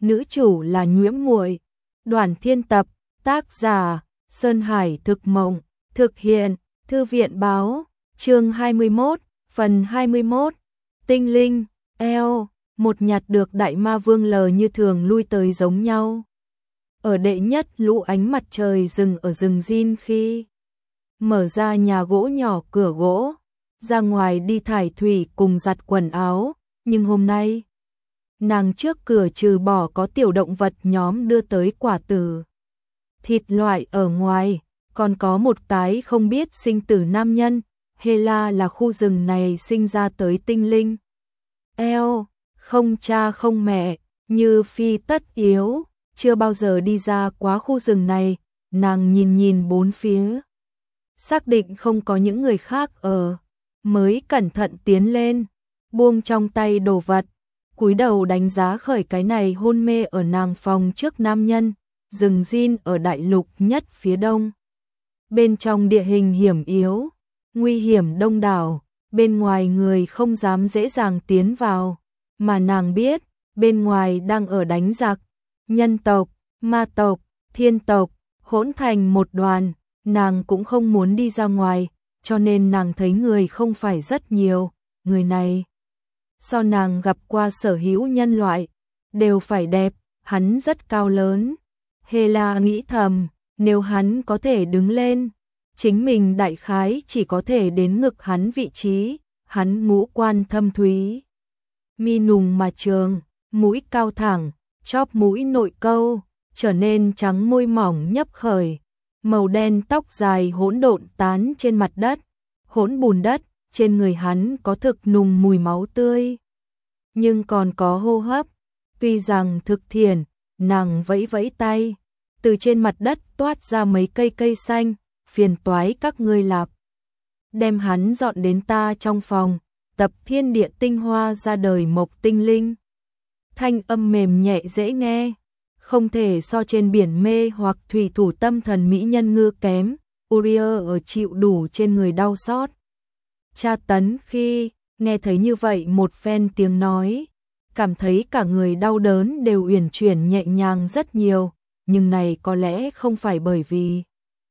nữ chủ là Nhuễm Muội. Đoàn Thiên tập, tác giả Sơn Hải Thực Mộng, thực hiện Thư viện báo, chương 21, phần 21. Tinh linh, eo, một nhặt được Đại Ma Vương L như thường lui tới giống nhau. Ở đệ nhất lũ ánh mặt trời rừng ở rừng Jin khi mở ra nhà gỗ nhỏ cửa gỗ, ra ngoài đi thải thủy cùng giặt quần áo, nhưng hôm nay nàng trước cửa trừ bỏ có tiểu động vật nhóm đưa tới quả tử thịt loại ở ngoài, còn có một cái không biết sinh tử nam nhân. Hela là khu rừng này sinh ra tới tinh linh. Eo, không cha không mẹ, như phi tất yếu, chưa bao giờ đi ra quá khu rừng này, nàng nhìn nhìn bốn phía. Xác định không có những người khác ở, mới cẩn thận tiến lên, buông trong tay đồ vật, cúi đầu đánh giá khởi cái này hôn mê ở nàng phòng trước nam nhân. Rừng Jin ở đại lục nhất phía đông. Bên trong địa hình hiểm yếu, nguy hiểm đông đảo, bên ngoài người không dám dễ dàng tiến vào, mà nàng biết, bên ngoài đang ở đánh giặc, nhân tộc, ma tộc, thiên tộc, hỗn thành một đoàn, nàng cũng không muốn đi ra ngoài, cho nên nàng thấy người không phải rất nhiều, người này so nàng gặp qua sở hữu nhân loại, đều phải đẹp, hắn rất cao lớn. Hela nghĩ thầm, nếu hắn có thể đứng lên, chính mình đại khái chỉ có thể đến ngực hắn vị trí, hắn ngũ quan thâm thúy, mi nùng mà trường, mũi cao thẳng, chóp mũi nội câu, trở nên trắng môi mỏng nhấp khởi, màu đen tóc dài hỗn độn tán trên mặt đất, hỗn bùn đất, trên người hắn có thực nùng mùi máu tươi, nhưng còn có hô hấp, tuy rằng thực thiền, nàng vẫy vẫy tay, từ trên mặt đất toát ra mấy cây xanh, phiền toái các ngươi lạp. Đem hắn dọn đến ta trong phòng, tập thiên địa tinh hoa ra đời mộc tinh linh. Thanh âm mềm nhẹ dễ nghe, không thể so trên biển mê hoặc thủy thủ tâm thần mỹ nhân ngư kém, Uriel ở chịu đủ trên người đau xót. Tra tấn khi nghe thấy như vậy một phen tiếng nói, cảm thấy cả người đau đớn đều uyển chuyển nhẹ nhàng rất nhiều, nhưng này có lẽ không phải bởi vì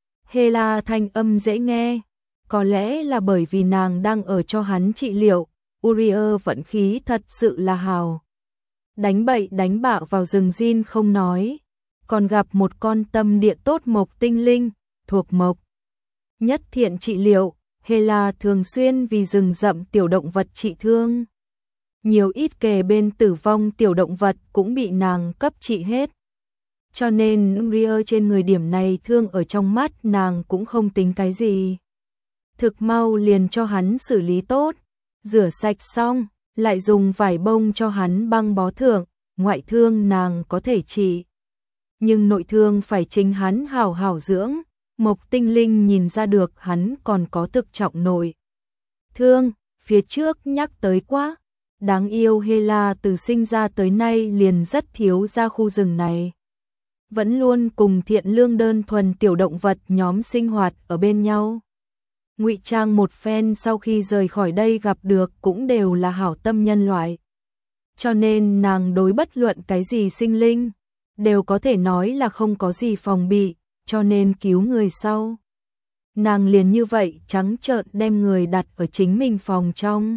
Hela thanh âm dễ nghe, có lẽ là bởi vì nàng đang ở cho hắn trị liệu. Uriel vận khí thật sự là hào. Đánh bậy đánh bạo vào rừng Jin không nói, còn gặp một con tâm địa tốt mộc tinh linh, thuộc mộc nhất thiện trị liệu. Hela thường xuyên vì rừng rậm tiểu động vật trị thương. Nhiều ít kề bên tử vong tiểu động vật cũng bị nàng cấp trị hết. Cho nên Uriel trên người điểm này thương ở trong mắt nàng cũng không tính cái gì. Thực mau liền cho hắn xử lý tốt, rửa sạch xong, lại dùng vải bông cho hắn băng bó thượng, ngoại thương nàng có thể trị. Nhưng nội thương phải chính hắn hảo hảo dưỡng, mộc tinh linh nhìn ra được hắn còn có thực trọng nội thương, phía trước nhắc tới quá. Đáng yêu Hela từ sinh ra tới nay liền rất thiếu ra khu rừng này. Vẫn luôn cùng thiện lương đơn thuần tiểu động vật nhóm sinh hoạt ở bên nhau. Ngụy trang một phen sau khi rời khỏi đây gặp được cũng đều là hảo tâm nhân loại. Cho nên nàng đối bất luận cái gì sinh linh, đều có thể nói là không có gì phòng bị, cho nên cứu người sau. Nàng liền như vậy trắng trợn đem người đặt ở chính mình phòng trong.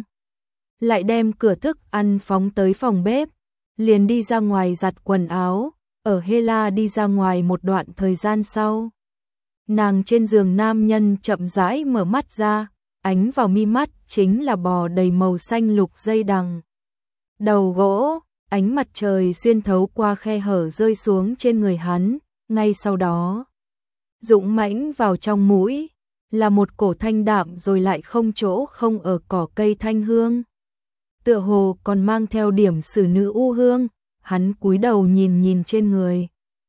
Lại đem cửa thức ăn phóng tới phòng bếp, liền đi ra ngoài giặt quần áo. Ở Hela đi ra ngoài một đoạn thời gian sau, nàng trên giường nam nhân chậm rãi mở mắt ra, ánh vào mi mắt chính là bò đầy màu xanh lục dây đằng. Đầu gỗ, ánh mặt trời xuyên thấu qua khe hở rơi xuống trên người hắn, ngay sau đó dũng mãnh vào trong mũi, là một cổ thanh đạm rồi lại không chỗ không ở cỏ cây thanh hương. Tựa hồ còn mang theo điểm sử nữ u hương. Hắn cúi đầu nhìn nhìn trên người,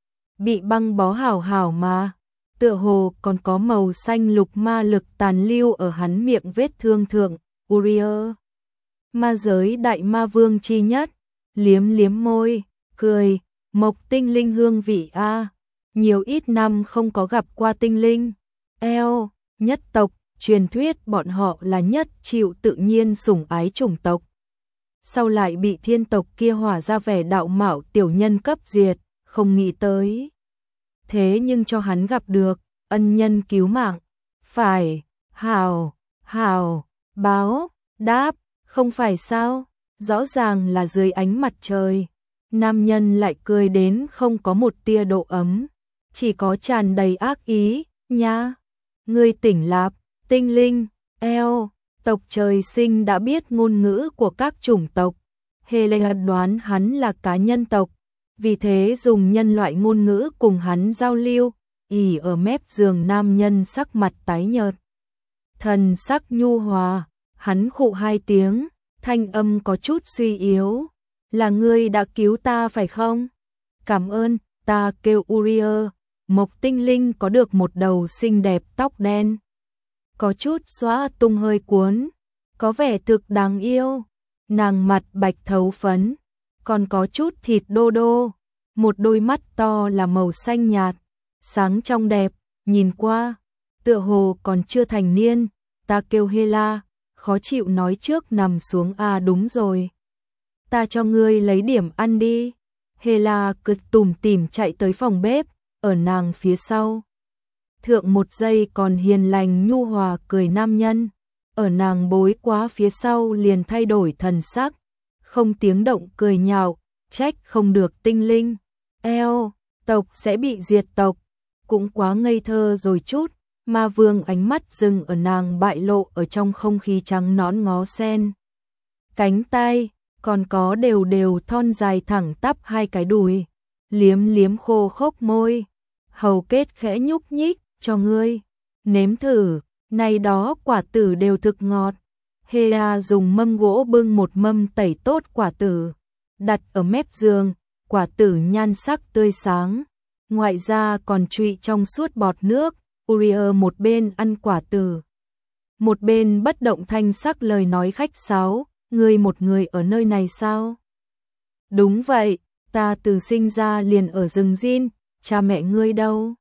bị băng bó hảo hảo mà, tựa hồ còn có màu xanh lục ma lực tàn lưu ở hắn miệng vết thương thượng. Uriel, ma giới đại ma vương chi nhất, liếm liếm môi, cười, mộc tinh linh hương vị a, nhiều ít năm không có gặp qua tinh linh. Eo, nhất tộc, truyền thuyết bọn họ là nhất chịu tự nhiên sủng ái chủng tộc. sau lại bị thiên tộc kia hỏa ra vẻ đạo mạo tiểu nhân cấp diệt, không nghĩ tới. Thế nhưng cho hắn gặp được, ân nhân cứu mạng, phải, hào, báo, đáp, không phải sao, rõ ràng là dưới ánh mặt trời. Nam nhân lại cười đến không có một tia độ ấm, chỉ có tràn đầy ác ý, nha. Ngươi tỉnh lạp, tinh linh, eo, tộc trời sinh đã biết ngôn ngữ của các chủng tộc. Helena đoán hắn là cá nhân tộc, vì thế dùng nhân loại ngôn ngữ cùng hắn giao lưu, ỉ ở mép giường nam nhân sắc mặt tái nhợt. Thần sắc nhu hòa, hắn khụ hai tiếng, thanh âm có chút suy yếu. Là ngươi đã cứu ta phải không? Cảm ơn, ta kêu Uriel. Mộc tinh linh có được một đầu xinh đẹp tóc đen. Có chút xóa tung hơi cuốn, có vẻ thực đáng yêu. Nàng mặt bạch thấu phấn, còn có chút thịt đô đô. Một đôi mắt to là màu xanh nhạt, sáng trong đẹp, nhìn qua, tựa hồ còn chưa thành niên. Ta kêu Hela, khó chịu nói trước nằm xuống đúng rồi. Ta cho ngươi lấy điểm ăn đi. Hela cực tủm tỉm chạy tới phòng bếp, ở nàng phía sau. Thượng một giây còn hiền lành nhu hòa cười nam nhân, ở nàng bối quá phía sau liền thay đổi thần sắc, không tiếng động cười nhạo, trách không được tinh linh. Eo, tộc sẽ bị diệt tộc, cũng quá ngây thơ rồi chút. Ma vương ánh mắt dừng ở nàng bại lộ ở trong không khí trắng nõn ngó sen. Cánh tay, còn có đều đều thon dài thẳng tắp hai cái đùi, liếm liếm khô khốc môi, hầu kết khẽ nhúc nhích, cho ngươi, nếm thử, này đó quả tử đều thực ngọt. Hela dùng mâm gỗ bưng một mâm tẩy tốt quả tử, đặt ở mép giường, quả tử nhan sắc tươi sáng, ngoại ra còn trụy trong suốt bọt nước. Uriel một bên ăn quả tử, một bên bất động thanh sắc lời nói khách sáo. Ngươi một người ở nơi này sao? Đúng vậy, ta từ sinh ra liền ở rừng Jin, cha mẹ ngươi đâu?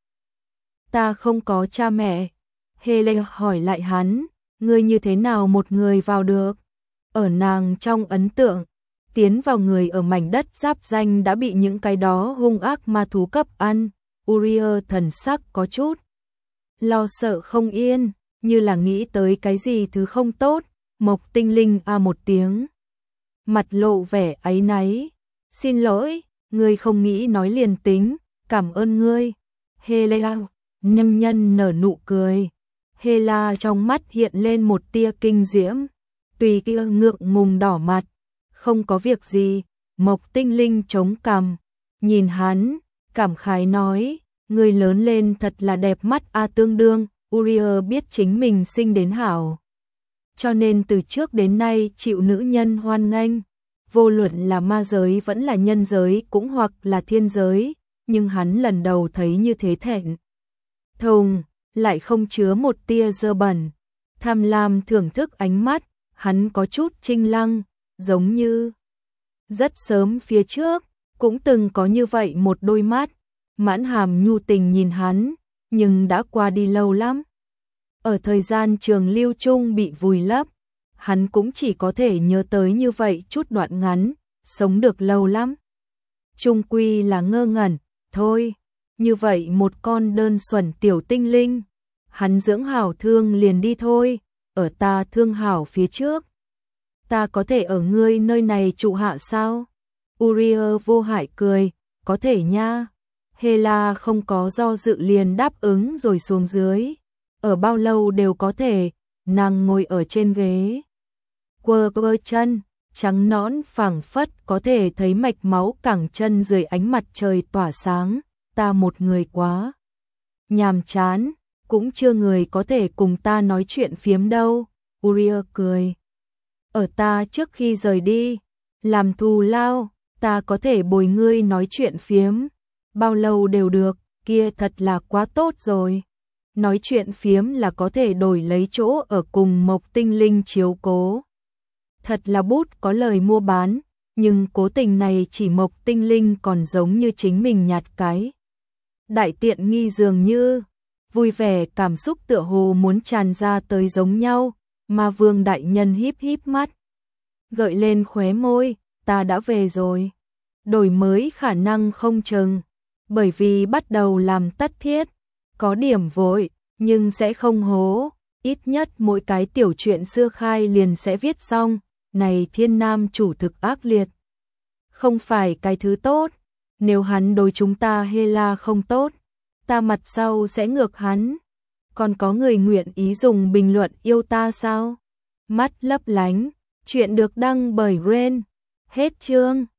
Ta không có cha mẹ. Hele hỏi lại hắn, ngươi như thế nào một người vào được? Ở nàng trong ấn tượng, tiến vào người ở mảnh đất giáp danh đã bị những cái đó hung ác ma thú cấp ăn. Uriel thần sắc có chút lo sợ không yên, như là nghĩ tới cái gì thứ không tốt. Mộc tinh linh một tiếng, mặt lộ vẻ áy náy. Xin lỗi, ngươi không nghĩ nói liền tính, cảm ơn ngươi. Hela, nam nhân nở nụ cười. Hela trong mắt hiện lên một tia kinh diễm, tùy kia ngượng ngùng đỏ mặt. Không có việc gì. Mộc tinh linh chống cằm, nhìn hắn, cảm khái nói, ngươi lớn lên thật là đẹp mắt tương đương. Uriel biết chính mình sinh đến hảo, cho nên từ trước đến nay chịu nữ nhân hoan nghênh, vô luận là ma giới vẫn là nhân giới cũng hoặc là thiên giới, nhưng hắn lần đầu thấy như thế thẹn thùng, lại không chứa một tia dơ bẩn. Tham lam thưởng thức ánh mắt, hắn có chút trinh lăng, giống như rất sớm phía trước cũng từng có như vậy một đôi mắt, mãn hàm nhu tình nhìn hắn, nhưng đã qua đi lâu lắm. Ở thời gian trường lưu chung bị vùi lấp, hắn cũng chỉ có thể nhớ tới như vậy chút đoạn ngắn, sống được lâu lắm. Chung quy là ngơ ngẩn, thôi, như vậy một con đơn xuẩn tiểu tinh linh, hắn dưỡng hảo thương liền đi thôi, ở ta thương hảo phía trước. Ta có thể ở ngươi nơi này trụ hạ sao? Uriel vô hại cười, có thể nha. Hela không có do dự liền đáp ứng rồi xuống dưới. Ở bao lâu đều có thể. Nàng ngồi ở trên ghế, quơ quơ chân, trắng nõn phẳng phất, có thể thấy mạch máu cẳng chân dưới ánh mặt trời tỏa sáng. Ta một người quá nhàm chán, cũng chưa người có thể cùng ta nói chuyện phiếm đâu. Uriel cười. Ở ta trước khi rời đi, làm thù lao, ta có thể bồi ngươi nói chuyện phiếm, bao lâu đều được, kia thật là quá tốt rồi. Nói chuyện phiếm là có thể đổi lấy chỗ ở cùng Mộc tinh linh chiếu cố. Thật là bút có lời mua bán, nhưng cố tình này chỉ Mộc tinh linh còn giống như chính mình nhặt cái đại tiện nghi dường như, vui vẻ cảm xúc tựa hồ muốn tràn ra tới giống nhau. Mà Vương đại nhân híp híp mắt, gợi lên khóe môi, ta đã về rồi. Đổi mới khả năng không chừng, bởi vì bắt đầu làm tất thiết, có điểm vội, nhưng sẽ không hố, ít nhất mỗi cái tiểu truyện xưa khai liền sẽ viết xong, này thiên nam chủ thực ác liệt. Không phải cái thứ tốt, nếu hắn đối chúng ta Hela không tốt, ta mặt sau sẽ ngược hắn. Còn có người nguyện ý dùng bình luận yêu ta sao? Mắt lấp lánh, chuyện được đăng bởi Ren. Hết chương.